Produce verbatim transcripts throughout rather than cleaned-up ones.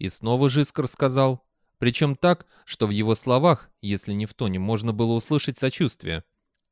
И снова Жискар сказал, причем так, что в его словах, если не в тоне, можно было услышать сочувствие.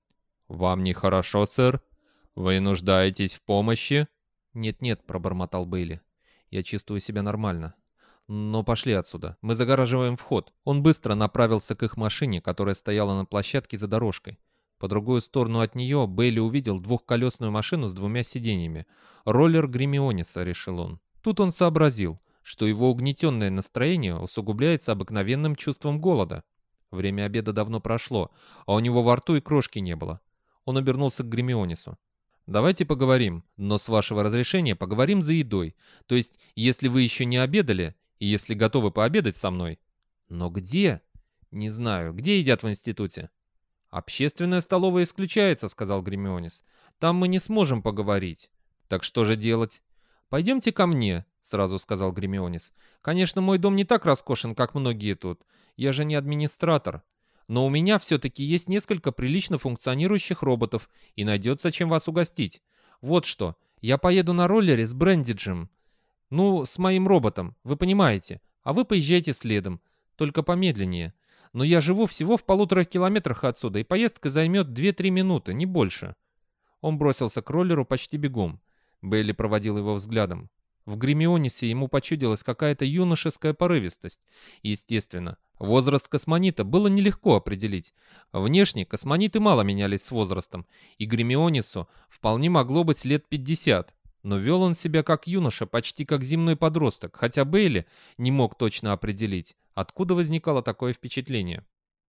«Вам нехорошо, сэр? Вы нуждаетесь в помощи?» «Нет-нет», — пробормотал Бейли. «Я чувствую себя нормально. Но пошли отсюда. Мы загораживаем вход». Он быстро направился к их машине, которая стояла на площадке за дорожкой. По другую сторону от нее Бейли увидел двухколесную машину с двумя сиденьями. «Роллер Гримиониса», — решил он. Тут он сообразил, что его угнетенное настроение усугубляется обыкновенным чувством голода. Время обеда давно прошло, а у него во рту и крошки не было. Он обернулся к Гримионису. «Давайте поговорим, но с вашего разрешения поговорим за едой. То есть, если вы еще не обедали, и если готовы пообедать со мной». «Но где?» «Не знаю. Где едят в институте?» «Общественная столовая исключается», — сказал Гримионис. «Там мы не сможем поговорить». «Так что же делать?» «Пойдемте ко мне», — сразу сказал Гримионис. «Конечно, мой дом не так роскошен, как многие тут. Я же не администратор. Но у меня все-таки есть несколько прилично функционирующих роботов, и найдется чем вас угостить. Вот что, я поеду на роллере с Брендиджем. Ну, с моим роботом, вы понимаете. А вы поезжайте следом, только помедленнее. Но я живу всего в полутора километрах отсюда, и поездка займет две-три минуты, не больше». Он бросился к роллеру почти бегом. Бейли проводил его взглядом. В Гримионисе ему почудилась какая-то юношеская порывистость. Естественно, возраст космонита было нелегко определить. Внешне космониты мало менялись с возрастом, и Гримионису вполне могло быть лет пятьдесят. Но вел он себя как юноша, почти как земной подросток, хотя Бейли не мог точно определить, откуда возникало такое впечатление.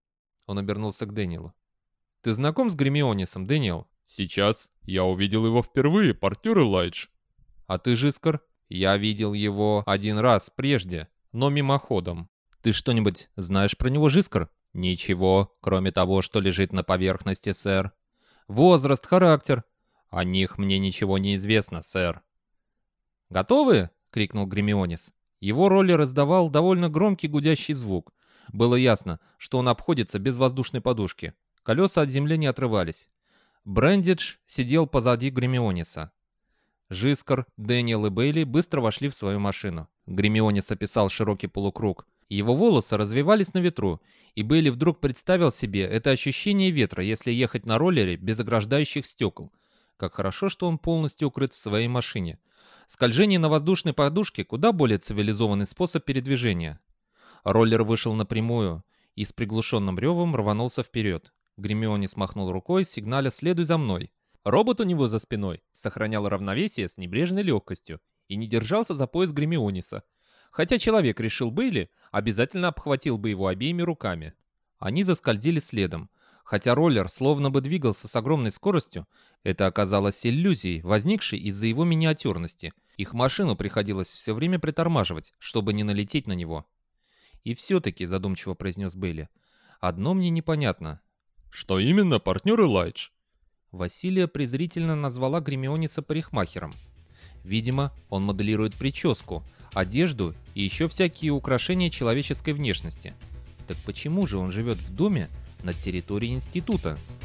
Он обернулся к Дэниелу. «Ты знаком с Гримионисом, Дэниел?» «Сейчас. Я увидел его впервые, партнер Элайдж». «А ты, Жискар?» «Я видел его один раз прежде, но мимоходом». «Ты что-нибудь знаешь про него, Жискар?» «Ничего, кроме того, что лежит на поверхности, сэр». «Возраст, характер?» «О них мне ничего не известно, сэр». «Готовы?» — крикнул Гримионис. Его роллер издавал довольно громкий гудящий звук. Было ясно, что он обходится без воздушной подушки. Колеса от земли не отрывались. Брендидж сидел позади Гримиониса. Жискар, Дэниел и Бейли быстро вошли в свою машину. Гримионис описал широкий полукруг. Его волосы развивались на ветру, и Бейли вдруг представил себе это ощущение ветра, если ехать на роллере без ограждающих стекол. Как хорошо, что он полностью укрыт в своей машине. Скольжение на воздушной подушке куда более цивилизованный способ передвижения. Роллер вышел напрямую и с приглушенным ревом рванулся вперед. Гримионис махнул рукой, сигналя «следуй за мной». Робот у него за спиной сохранял равновесие с небрежной легкостью и не держался за пояс Гримиониса. Хотя человек, решил Бейли, обязательно обхватил бы его обеими руками. Они заскользили следом. Хотя роллер словно бы двигался с огромной скоростью, это оказалось иллюзией, возникшей из-за его миниатюрности. Их машину приходилось все время притормаживать, чтобы не налететь на него. «И все-таки», — задумчиво произнес Бейли, — «одно мне непонятно». «Что именно, партнер Элайдж?» Василия презрительно назвала Гримиониса парикмахером. Видимо, он моделирует прическу, одежду и еще всякие украшения человеческой внешности. Так почему же он живет в доме на территории института?